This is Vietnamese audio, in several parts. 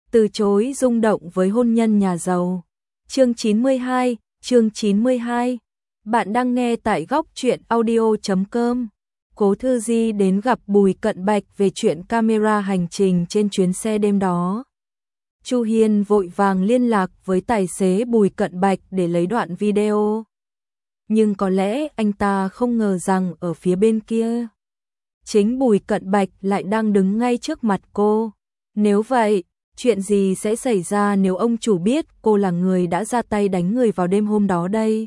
Từ chối rung động với hôn nhân nhà giàu. Chương 92. Bạn đang nghe tại góc truyện audio.com. Cố Thư Di đến gặp Bùi Cận Bạch về chuyện camera hành trình trên chuyến xe đêm đó. Chu Hiên vội vàng liên lạc với tài xế Bùi Cận Bạch để lấy đoạn video. Nhưng có lẽ anh ta không ngờ rằng ở phía bên kia, chính Bùi Cận Bạch lại đang đứng ngay trước mặt cô. Nếu vậy, chuyện gì sẽ xảy ra nếu ông chủ biết cô là người đã ra tay đánh người vào đêm hôm đó đây?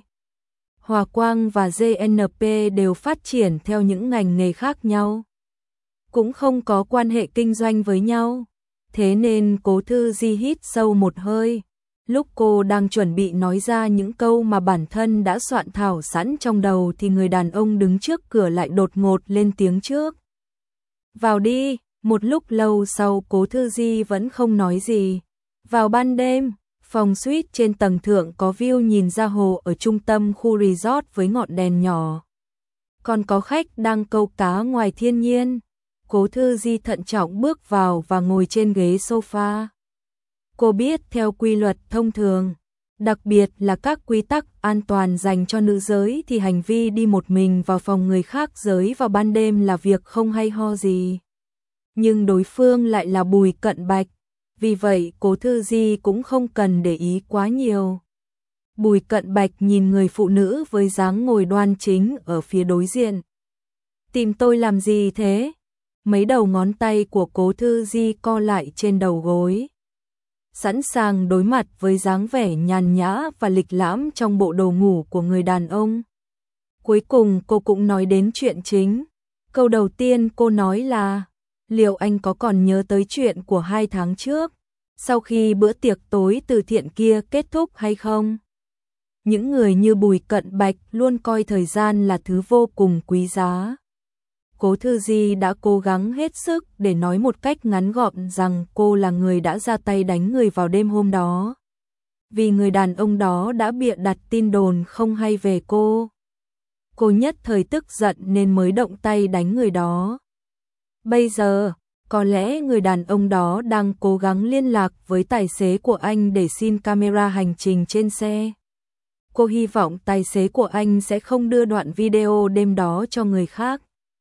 Hòa Quang và GNP đều phát triển theo những ngành nghề khác nhau, cũng không có quan hệ kinh doanh với nhau. Thế nên Cố Thư Di hít sâu một hơi. Lúc cô đang chuẩn bị nói ra những câu mà bản thân đã soạn thảo sẵn trong đầu thì người đàn ông đứng trước cửa lại đột ngột lên tiếng trước. Vào đi. Một lúc lâu sau Cố Thư Di vẫn không nói gì. Vào ban đêm, phòng suite trên tầng thượng có view nhìn ra hồ ở trung tâm khu resort với ngọn đèn nhỏ. Còn có khách đang câu cá ngoài thiên nhiên. Cố Thư Di thận trọng bước vào và ngồi trên ghế sofa. Cô biết theo quy luật thông thường, đặc biệt là các quy tắc an toàn dành cho nữ giới thì hành vi đi một mình vào phòng người khác giới vào ban đêm là việc không hay ho gì. Nhưng đối phương lại là Bùi Cận Bạch, vì vậy Cố Thư Di cũng không cần để ý quá nhiều. Bùi Cận Bạch nhìn người phụ nữ với dáng ngồi đoan chính ở phía đối diện. Tìm tôi làm gì thế? Mấy đầu ngón tay của Cố Thư Di co lại trên đầu gối, sẵn sàng đối mặt với dáng vẻ nhàn nhã và lịch lãm trong bộ đồ ngủ của người đàn ông. Cuối cùng cô cũng nói đến chuyện chính. Câu đầu tiên cô nói là: liệu anh có còn nhớ tới chuyện của 2 tháng trước, sau khi bữa tiệc tối từ thiện kia kết thúc hay không? Những người như Bùi Cận Bạch luôn coi thời gian là thứ vô cùng quý giá. Cố Thư Di đã cố gắng hết sức để nói một cách ngắn gọn rằng cô là người đã ra tay đánh người vào đêm hôm đó. Vì người đàn ông đó đã bịa đặt tin đồn không hay về cô. Cô nhất thời tức giận nên mới động tay đánh người đó. Bây giờ, có lẽ người đàn ông đó đang cố gắng liên lạc với tài xế của anh để xin camera hành trình trên xe. Cô hy vọng tài xế của anh sẽ không đưa đoạn video đêm đó cho người khác.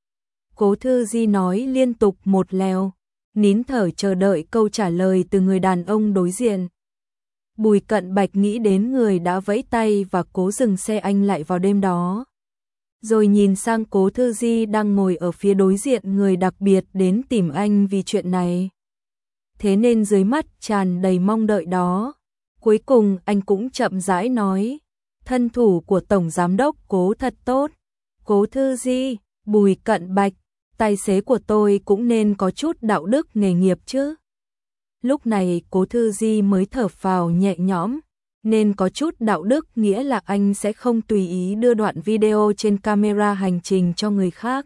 Cố Thư Di nói liên tục một lèo, nín thở chờ đợi câu trả lời từ người đàn ông đối diện. Bùi Cận Bạch nghĩ đến người đã vẫy tay và cố dừng xe anh lại vào đêm đó. Rồi nhìn sang Cố Thư Di đang ngồi ở phía đối diện người đặc biệt đến tìm anh vì chuyện này. Thế nên dưới mắt tràn đầy mong đợi đó. Cuối cùng anh cũng chậm rãi nói: thân thủ của Tổng Giám đốc Cố thật tốt. Cố Thư Di, Bùi Cận Bạch, tài xế của tôi cũng nên có chút đạo đức nghề nghiệp chứ. Lúc này Cố Thư Di mới thở phào nhẹ nhõm. Nên có chút đạo đức nghĩa là anh sẽ không tùy ý đưa đoạn video trên camera hành trình cho người khác.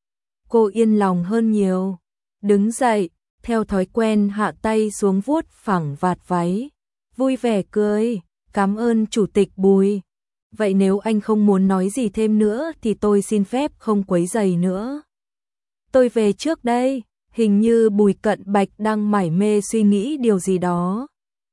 Cô yên lòng hơn nhiều. Đứng dậy, theo thói quen hạ tay xuống vuốt phẳng vạt váy. Vui vẻ cười: cảm ơn Chủ tịch Bùi. Vậy nếu anh không muốn nói gì thêm nữa thì tôi xin phép không quấy rầy nữa. Tôi về trước đây. Hình như Bùi Cận Bạch đang mải mê suy nghĩ điều gì đó.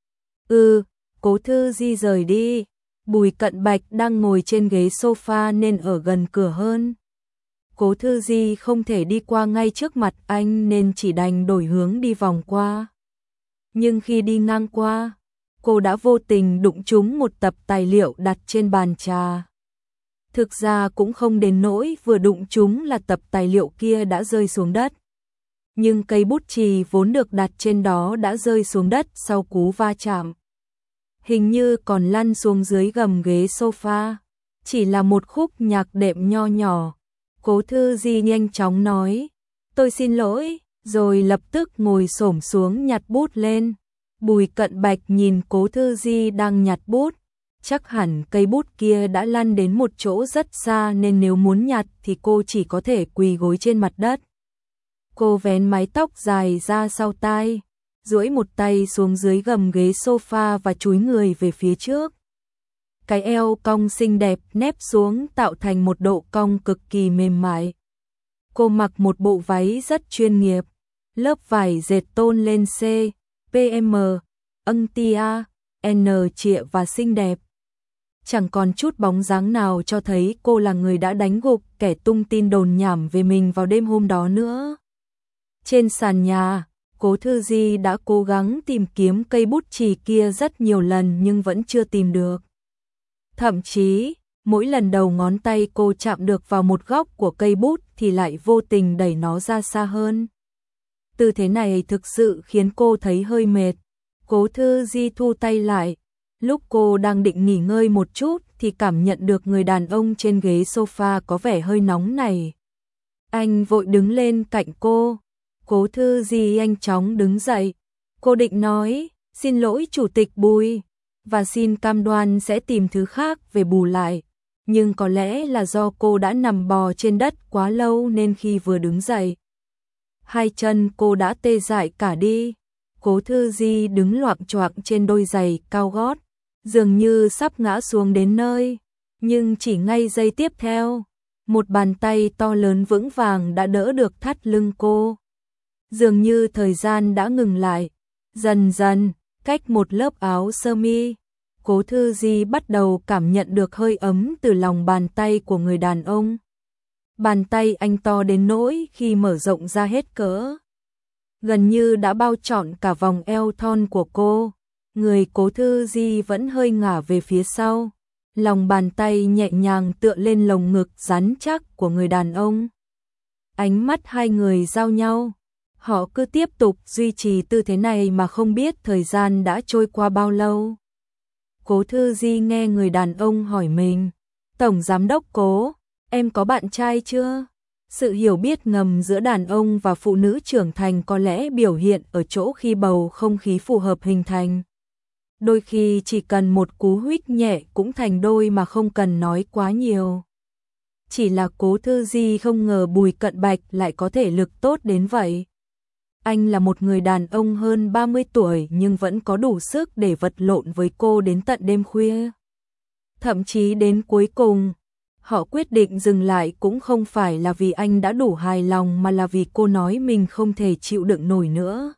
Cố Thư Di rời đi. Bùi Cận Bạch đang ngồi trên ghế sofa nên ở gần cửa hơn. Cố Thư Di không thể đi qua ngay trước mặt anh nên chỉ đành đổi hướng đi vòng qua. Nhưng khi đi ngang qua, cô đã vô tình đụng trúng một tập tài liệu đặt trên bàn trà. Thực ra cũng không đến nỗi vừa đụng trúng là tập tài liệu kia đã rơi xuống đất. Nhưng cây bút chì vốn được đặt trên đó đã rơi xuống đất sau cú va chạm. Hình như còn lăn xuống dưới gầm ghế sofa. Chỉ là một khúc nhạc đệm nho nhỏ. Cố Thư Di nhanh chóng nói: tôi xin lỗi, rồi lập tức ngồi xổm xuống nhặt bút lên. Bùi Cận Bạch nhìn Cố Thư Di đang nhặt bút. Chắc hẳn cây bút kia đã lăn đến một chỗ rất xa nên nếu muốn nhặt thì cô chỉ có thể quỳ gối trên mặt đất. Cô vén mái tóc dài ra sau tai, duỗi một tay xuống dưới gầm ghế sofa và chúi người về phía trước. Cái eo cong xinh đẹp nép xuống tạo thành một độ cong cực kỳ mềm mại. Cô mặc một bộ váy rất chuyên nghiệp, lớp vải dệt tôn lên C, P PM, ân tia, N trịa và xinh đẹp. Chẳng còn chút bóng dáng nào cho thấy cô là người đã đánh gục kẻ tung tin đồn nhảm về mình vào đêm hôm đó nữa. Trên sàn nhà, Cố Thư Di đã cố gắng tìm kiếm cây bút chì kia rất nhiều lần nhưng vẫn chưa tìm được. Thậm chí, mỗi lần đầu ngón tay cô chạm được vào một góc của cây bút thì lại vô tình đẩy nó ra xa hơn. Tư thế này thực sự khiến cô thấy hơi mệt. Cố Thư Di thu tay lại. Lúc cô đang định nghỉ ngơi một chút thì cảm nhận được người đàn ông trên ghế sofa có vẻ hơi nóng này. Anh vội đứng lên cạnh cô. Cố Thư Di nhanh chóng đứng dậy. Cô định nói, xin lỗi Chủ tịch Bùi, và xin cam đoan sẽ tìm thứ khác về bù lại. Nhưng có lẽ là do cô đã nằm bò trên đất quá lâu nên khi vừa đứng dậy, hai chân cô đã tê dại cả đi. Cố Thư Di đứng loạng choạng trên đôi giày cao gót, dường như sắp ngã xuống đến nơi. Nhưng chỉ ngay giây tiếp theo, một bàn tay to lớn vững vàng đã đỡ được thắt lưng cô. Dường như thời gian đã ngừng lại. Dần dần, cách một lớp áo sơ mi, Cố Thư Di bắt đầu cảm nhận được hơi ấm từ lòng bàn tay của người đàn ông. Bàn tay anh to đến nỗi khi mở rộng ra hết cỡ, gần như đã bao trọn cả vòng eo thon của cô. Người Cố Thư Di vẫn hơi ngả về phía sau. Lòng bàn tay nhẹ nhàng tựa lên lồng ngực rắn chắc của người đàn ông. Ánh mắt hai người giao nhau. Họ cứ tiếp tục duy trì tư thế này mà không biết thời gian đã trôi qua bao lâu. Cố Thư Di nghe người đàn ông hỏi mình, Tổng Giám đốc Cố, em có bạn trai chưa? Sự hiểu biết ngầm giữa đàn ông và phụ nữ trưởng thành có lẽ biểu hiện ở chỗ khi bầu không khí phù hợp hình thành. Đôi khi chỉ cần một cú huých nhẹ cũng thành đôi mà không cần nói quá nhiều. Chỉ là Cố Thư Di không ngờ Bùi Cận Bạch lại có thể lực tốt đến vậy. Anh là một người đàn ông hơn 30 tuổi nhưng vẫn có đủ sức để vật lộn với cô đến tận đêm khuya. Thậm chí đến cuối cùng, họ quyết định dừng lại cũng không phải là vì anh đã đủ hài lòng mà là vì cô nói mình không thể chịu đựng nổi nữa.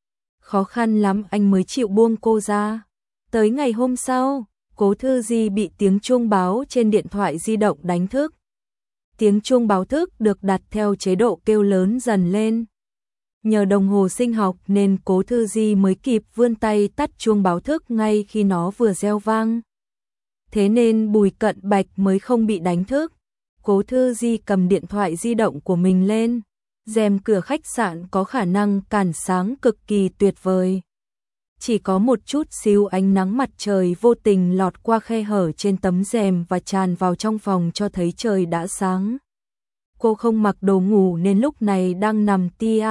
Khó khăn lắm anh mới chịu buông cô ra. Tới ngày hôm sau, Cố Thư Di bị tiếng chuông báo trên điện thoại di động đánh thức. Tiếng chuông báo thức được đặt theo chế độ kêu lớn dần lên. Nhờ đồng hồ sinh học nên Cố Thư Di mới kịp vươn tay tắt chuông báo thức ngay khi nó vừa reo vang. Thế nên Bùi Cận Bạch mới không bị đánh thức. Cố Thư Di cầm điện thoại di động của mình lên. Rèm cửa khách sạn có khả năng cản sáng cực kỳ tuyệt vời. Chỉ có một chút xíu ánh nắng mặt trời vô tình lọt qua khe hở trên tấm rèm và tràn vào trong phòng cho thấy trời đã sáng. Cô không mặc đồ ngủ nên lúc này đang nằm tia,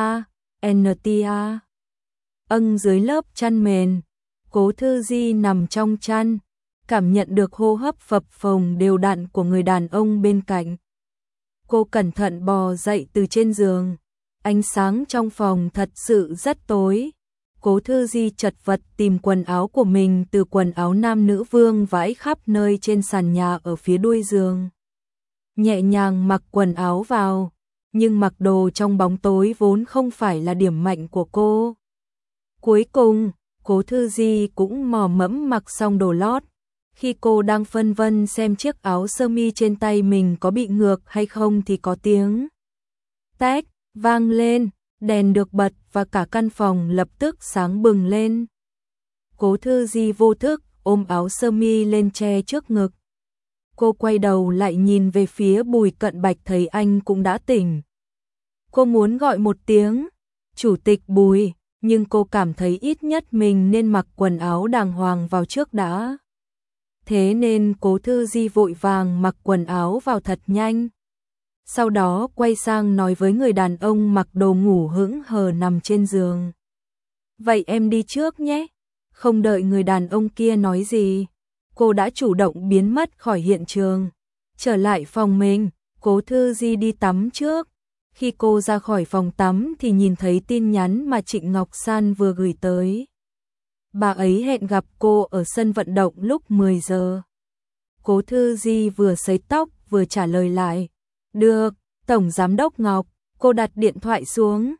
dưới lớp chăn mền. Cố Thư Di nằm trong chăn, cảm nhận được hô hấp phập phồng đều đặn của người đàn ông bên cạnh. Cô cẩn thận bò dậy từ trên giường. Ánh sáng trong phòng thật sự rất tối. Cố Thư Di chật vật tìm quần áo của mình từ quần áo nam nữ vương vãi khắp nơi trên sàn nhà ở phía đuôi giường. Nhẹ nhàng mặc quần áo vào, nhưng mặc đồ trong bóng tối vốn không phải là điểm mạnh của cô. Cuối cùng, Cố Thư Di cũng mò mẫm mặc xong đồ lót. Khi cô đang phân vân xem chiếc áo sơ mi trên tay mình có bị ngược hay không thì có tiếng tách vang lên, đèn được bật và cả căn phòng lập tức sáng bừng lên. Cố Thư Di vô thức ôm áo sơ mi lên che trước ngực. Cô quay đầu lại nhìn về phía Bùi Cận Bạch thấy anh cũng đã tỉnh. Cô muốn gọi một tiếng Chủ tịch Bùi, nhưng cô cảm thấy ít nhất mình nên mặc quần áo đàng hoàng vào trước đã. Thế nên Cố Thư Di vội vàng mặc quần áo vào thật nhanh. Sau đó quay sang nói với người đàn ông mặc đồ ngủ hững hờ nằm trên giường. Vậy em đi trước nhé. Không đợi người đàn ông kia nói gì, cô đã chủ động biến mất khỏi hiện trường. Trở lại phòng mình, Cố Thư Di đi tắm trước. Khi cô ra khỏi phòng tắm thì nhìn thấy tin nhắn mà Trịnh Ngọc San vừa gửi tới. Bà ấy hẹn gặp cô ở sân vận động lúc 10 giờ. Cố Thư Di vừa sấy tóc vừa trả lời lại. Được, Tổng Giám đốc Ngọc. Cô đặt điện thoại xuống.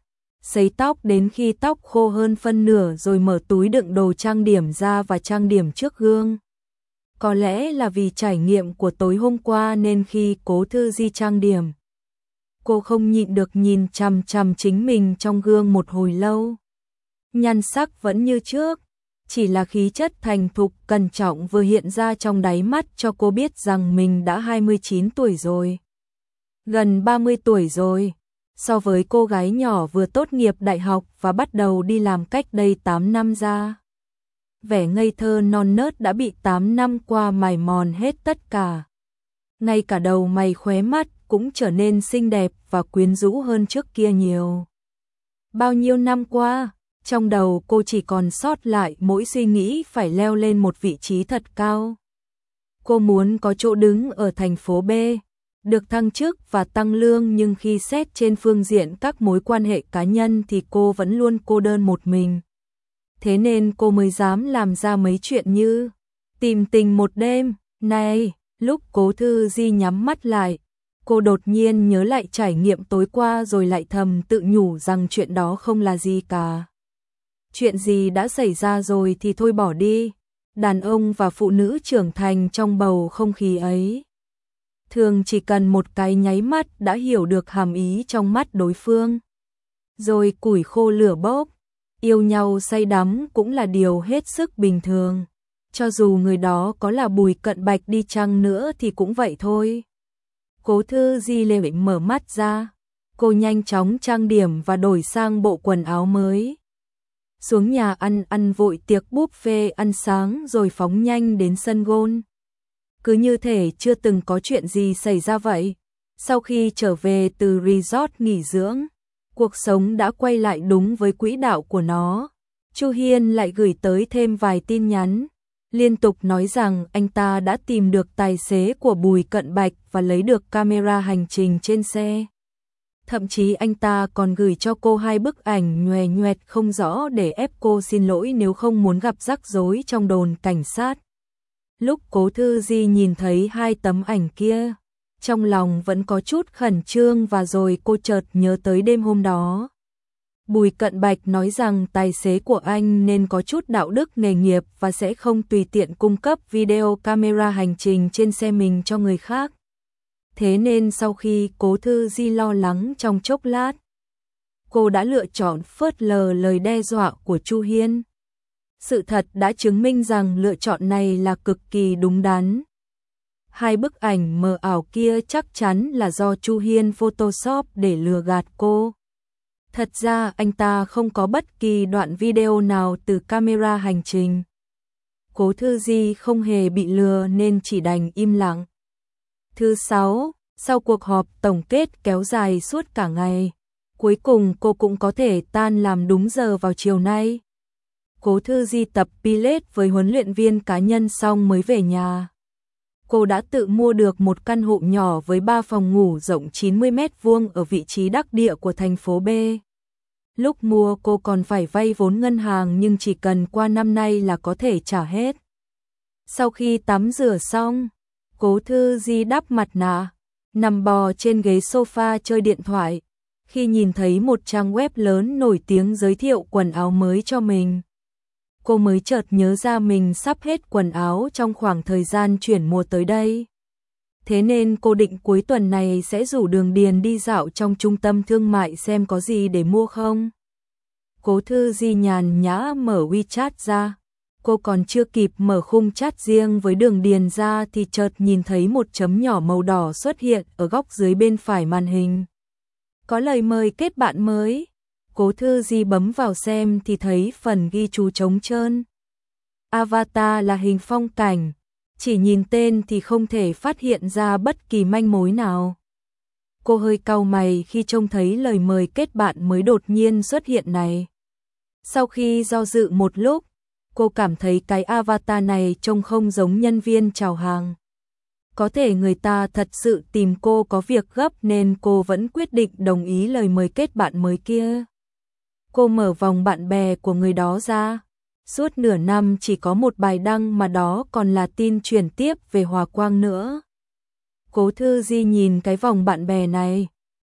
sấy tóc đến khi tóc khô hơn phân nửa rồi mở túi đựng đồ trang điểm ra và trang điểm trước gương. Có lẽ là vì trải nghiệm của tối hôm qua nên khi Cố Thư Di trang điểm, cô không nhịn được nhìn chằm chằm chính mình trong gương một hồi lâu. Nhan sắc vẫn như trước, chỉ là khí chất thành thục cẩn trọng vừa hiện ra trong đáy mắt cho cô biết rằng mình đã 29 tuổi rồi. Gần 30 tuổi rồi, so với cô gái nhỏ vừa tốt nghiệp đại học và bắt đầu đi làm cách đây 8 năm ra. Vẻ ngây thơ non nớt đã bị 8 năm qua mài mòn hết tất cả. Ngay cả đầu mày khóe mắt cũng trở nên xinh đẹp và quyến rũ hơn trước kia nhiều. Bao nhiêu năm qua, trong đầu cô chỉ còn sót lại mỗi suy nghĩ phải leo lên một vị trí thật cao. Cô muốn có chỗ đứng ở thành phố B, được thăng chức và tăng lương, nhưng khi xét trên phương diện các mối quan hệ cá nhân thì cô vẫn luôn cô đơn một mình. Thế nên cô mới dám làm ra mấy chuyện như tìm tình một đêm. Này, lúc Cố Thư Di nhắm mắt lại, cô đột nhiên nhớ lại trải nghiệm tối qua rồi lại thầm tự nhủ rằng chuyện đó không là gì cả. Chuyện gì đã xảy ra rồi thì thôi bỏ đi. Đàn ông và phụ nữ trưởng thành trong bầu không khí ấy thường chỉ cần một cái nháy mắt đã hiểu được hàm ý trong mắt đối phương. Rồi củi khô lửa bốc, yêu nhau say đắm cũng là điều hết sức bình thường. Cho dù người đó có là Bùi Cận Bạch đi chăng nữa thì cũng vậy thôi. Cố Thư Di lệ mở mắt ra, cô nhanh chóng trang điểm và đổi sang bộ quần áo mới. Xuống nhà ăn vội tiệc buffet ăn sáng rồi phóng nhanh đến sân golf. Cứ như thể chưa từng có chuyện gì xảy ra vậy. Sau khi trở về từ resort nghỉ dưỡng, cuộc sống đã quay lại đúng với quỹ đạo của nó. Chu Hiên lại gửi tới thêm vài tin nhắn, liên tục nói rằng anh ta đã tìm được tài xế của Bùi Cận Bạch và lấy được camera hành trình trên xe. Thậm chí anh ta còn gửi cho cô 2 bức ảnh nhòe nhoẹt không rõ để ép cô xin lỗi nếu không muốn gặp rắc rối trong đồn cảnh sát. Lúc Cố Thư Di nhìn thấy 2 tấm ảnh kia, trong lòng vẫn có chút khẩn trương và rồi cô chợt nhớ tới đêm hôm đó. Bùi Cận Bạch nói rằng tài xế của anh nên có chút đạo đức nghề nghiệp và sẽ không tùy tiện cung cấp video camera hành trình trên xe mình cho người khác. Thế nên sau khi Cố Thư Di lo lắng trong chốc lát, cô đã lựa chọn phớt lờ lời đe dọa của Chu Hiên. Sự thật đã chứng minh rằng lựa chọn này là cực kỳ đúng đắn. 2 bức ảnh mờ ảo kia chắc chắn là do Chu Hiên Photoshop để lừa gạt cô. Thật ra anh ta không có bất kỳ đoạn video nào từ camera hành trình. Cố Thư Di không hề bị lừa nên chỉ đành im lặng. Thứ 6, sau cuộc họp tổng kết kéo dài suốt cả ngày, cuối cùng cô cũng có thể tan làm đúng giờ vào chiều nay. Cố Thư Di tập Pilates với huấn luyện viên cá nhân xong mới về nhà. Cô đã tự mua được một căn hộ nhỏ với 3 phòng ngủ rộng 90 m² ở vị trí đắc địa của thành phố B. Lúc mua cô còn phải vay vốn ngân hàng nhưng chỉ cần qua năm nay là có thể trả hết. Sau khi tắm rửa xong, Cố Thư Di đắp mặt nạ, nằm bò trên ghế sofa chơi điện thoại, khi nhìn thấy một trang web lớn nổi tiếng giới thiệu quần áo mới cho mình. Cô mới chợt nhớ ra mình sắp hết quần áo trong khoảng thời gian chuyển mùa tới đây. Thế nên cô định cuối tuần này sẽ rủ Đường Điền đi dạo trong trung tâm thương mại xem có gì để mua không. Cố Thư Di nhàn nhã mở WeChat ra. Cô còn chưa kịp mở khung chat riêng với Đường Điền ra thì chợt nhìn thấy một chấm nhỏ màu đỏ xuất hiện ở góc dưới bên phải màn hình. Có lời mời kết bạn mới. Cố Thư Di bấm vào xem thì thấy phần ghi chú trống trơn. Avatar là hình phong cảnh, chỉ nhìn tên thì không thể phát hiện ra bất kỳ manh mối nào. Cô hơi cau mày khi trông thấy lời mời kết bạn mới đột nhiên xuất hiện này. Sau khi do dự một lúc, cô cảm thấy cái avatar này trông không giống nhân viên chào hàng. Có thể người ta thật sự tìm cô có việc gấp nên cô vẫn quyết định đồng ý lời mời kết bạn mới kia. Cô mở vòng bạn bè của người đó ra. Suốt nửa năm chỉ có một bài đăng mà đó còn là tin chuyển tiếp về Hòa Quang nữa. Cố Thư Di nhìn cái vòng bạn bè này,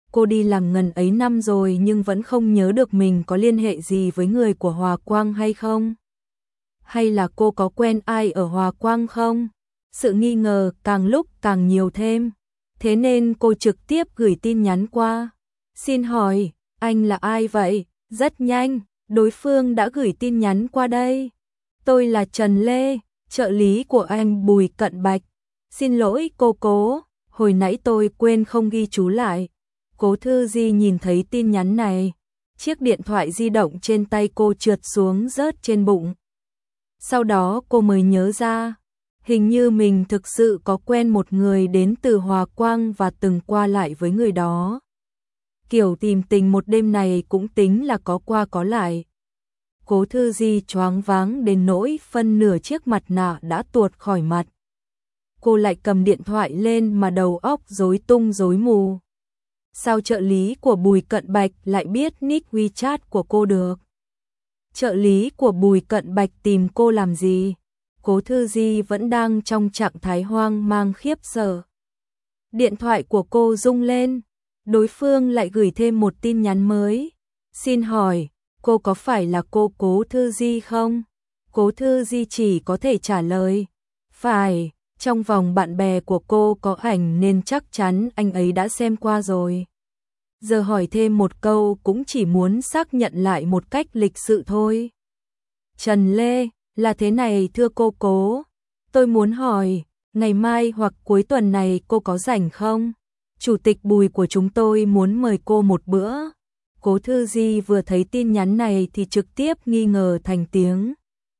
cô đi làm ngần ấy năm rồi nhưng vẫn không nhớ được mình có liên hệ gì với người của Hòa Quang hay không? Hay là cô có quen ai ở Hòa Quang không? Sự nghi ngờ càng lúc càng nhiều thêm. Thế nên cô trực tiếp gửi tin nhắn qua. Xin hỏi, anh là ai vậy? Rất nhanh, đối phương đã gửi tin nhắn qua đây. Tôi là Trần Lê, trợ lý của anh Bùi Cận Bạch. Xin lỗi cô Cố, hồi nãy tôi quên không ghi chú lại. Cố Thư Di nhìn thấy tin nhắn này. Chiếc điện thoại di động trên tay cô trượt xuống rớt trên bụng. Sau đó cô mới nhớ ra, hình như mình thực sự có quen một người đến từ Hòa Quang và từng qua lại với người đó. Kiểu tìm tình một đêm này cũng tính là có qua có lại. Cố Thư Di choáng váng đến nỗi phân nửa chiếc mặt nạ đã tuột khỏi mặt. Cô lại cầm điện thoại lên mà đầu óc rối tung rối mù. Sao trợ lý của Bùi Cận Bạch lại biết nick WeChat của cô được? Trợ lý của Bùi Cận Bạch tìm cô làm gì? Cố Thư Di vẫn đang trong trạng thái hoang mang khiếp sợ. Điện thoại của cô rung lên, đối phương lại gửi thêm một tin nhắn mới. Xin hỏi, cô có phải là cô Cố Thư Di không? Cố Thư Di chỉ có thể trả lời, phải, trong vòng bạn bè của cô có ảnh nên chắc chắn anh ấy đã xem qua rồi. Giờ hỏi thêm một câu cũng chỉ muốn xác nhận lại một cách lịch sự thôi. Trần Lê, là thế này thưa cô Cố, tôi muốn hỏi, ngày mai hoặc cuối tuần này cô có rảnh không? Chủ tịch Bùi của chúng tôi muốn mời cô một bữa. Cố Thư Di vừa thấy tin nhắn này thì trực tiếp nghi ngờ thành tiếng.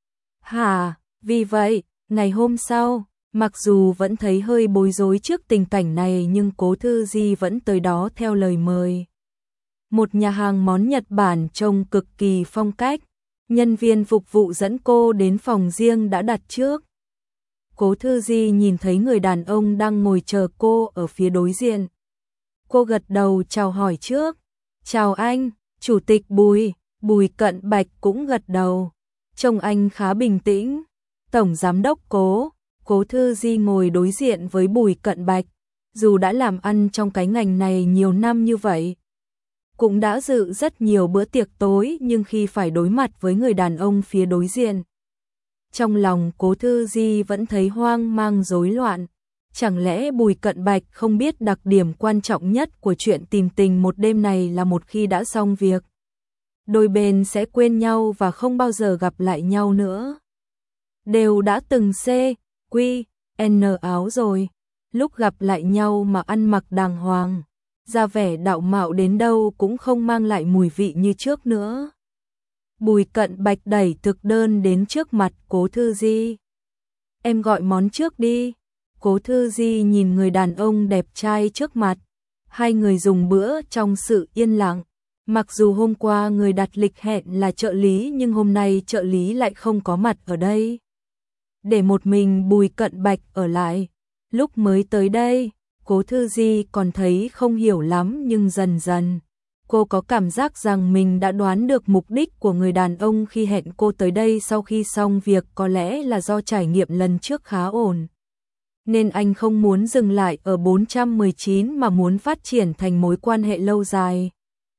Hả, vì vậy, ngày hôm sau, mặc dù vẫn thấy hơi bối rối trước tình cảnh này nhưng Cố Thư Di vẫn tới đó theo lời mời. Một nhà hàng món Nhật Bản trông cực kỳ phong cách, nhân viên phục vụ dẫn cô đến phòng riêng đã đặt trước. Cố Thư Di nhìn thấy người đàn ông đang ngồi chờ cô ở phía đối diện. Cô gật đầu chào hỏi trước. Chào anh, Chủ tịch Bùi. Bùi Cận Bạch cũng gật đầu. Trông anh khá bình tĩnh. Tổng Giám đốc Cố. Cố Thư Di ngồi đối diện với Bùi Cận Bạch. Dù đã làm ăn trong cái ngành này nhiều năm như vậy, cũng đã dự rất nhiều bữa tiệc tối, nhưng khi phải đối mặt với người đàn ông phía đối diện, trong lòng Cố Thư Di vẫn thấy hoang mang rối loạn. Chẳng lẽ Bùi Cận Bạch không biết đặc điểm quan trọng nhất của chuyện tìm tình một đêm này là một khi đã xong việc, đôi bên sẽ quên nhau và không bao giờ gặp lại nhau nữa. Đều đã từng quy n áo rồi, lúc gặp lại nhau mà ăn mặc đàng hoàng, ra vẻ đạo mạo đến đâu cũng không mang lại mùi vị như trước nữa. Bùi Cận Bạch đẩy thực đơn đến trước mặt Cố Thư Di. Em gọi món trước đi. Cố Thư Di nhìn người đàn ông đẹp trai trước mặt. Hai người dùng bữa trong sự yên lặng. Mặc dù hôm qua người đặt lịch hẹn là trợ lý nhưng hôm nay trợ lý lại không có mặt ở đây. Để một mình Bùi Cận Bạch ở lại. Lúc mới tới đây, Cố Thư Di còn thấy không hiểu lắm nhưng dần dần cô có cảm giác rằng mình đã đoán được mục đích của người đàn ông khi hẹn cô tới đây. Sau khi xong việc có lẽ là do trải nghiệm lần trước khá ổn, nên anh không muốn dừng lại ở 419 mà muốn phát triển thành mối quan hệ lâu dài.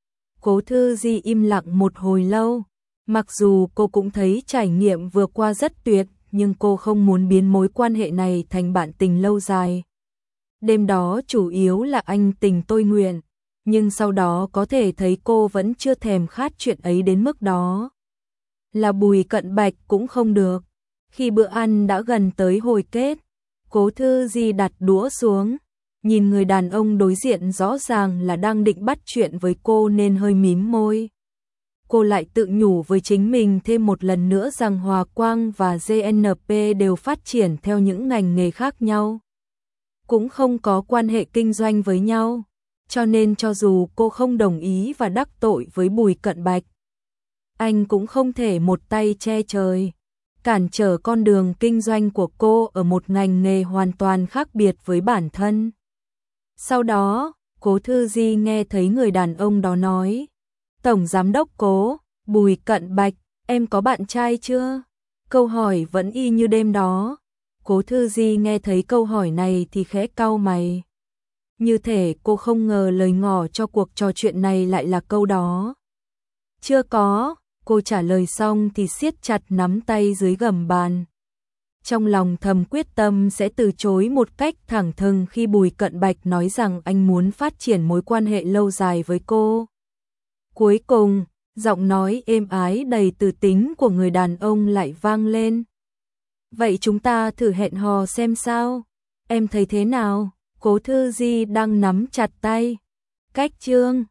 Cố Thư Di im lặng một hồi lâu. Mặc dù cô cũng thấy trải nghiệm vừa qua rất tuyệt, nhưng cô không muốn biến mối quan hệ này thành bạn tình lâu dài. Đêm đó chủ yếu là anh tình tôi nguyện, nhưng sau đó có thể thấy cô vẫn chưa thèm khát chuyện ấy đến mức đó. Là Bùi Cận Bạch cũng không được. Khi bữa ăn đã gần tới hồi kết, Cố Thư Di đặt đũa xuống, nhìn người đàn ông đối diện rõ ràng là đang định bắt chuyện với cô nên hơi mím môi. Cô lại tự nhủ với chính mình thêm một lần nữa rằng Hòa Quang và GNP đều phát triển theo những ngành nghề khác nhau, cũng không có quan hệ kinh doanh với nhau, cho nên cho dù cô không đồng ý và đắc tội với Bùi Cận Bạch, anh cũng không thể một tay che trời, cản trở con đường kinh doanh của cô ở một ngành nghề hoàn toàn khác biệt với bản thân. Sau đó, Cố Thư Di nghe thấy người đàn ông đó nói, Tổng Giám đốc Cố, Bùi Cận Bạch, em có bạn trai chưa? Câu hỏi vẫn y như đêm đó. Cố Thư Di nghe thấy câu hỏi này thì khẽ cau mày. Như thể cô không ngờ lời ngỏ cho cuộc trò chuyện này lại là câu đó. Chưa có, cô trả lời xong thì siết chặt nắm tay dưới gầm bàn. Trong lòng thầm quyết tâm sẽ từ chối một cách thẳng thừng khi Bùi Cận Bạch nói rằng anh muốn phát triển mối quan hệ lâu dài với cô. Cuối cùng, giọng nói êm ái đầy từ tính của người đàn ông lại vang lên. Vậy chúng ta thử hẹn hò xem sao? Em thấy thế nào? Cố Thư Di đang nắm chặt tay. Cách Chương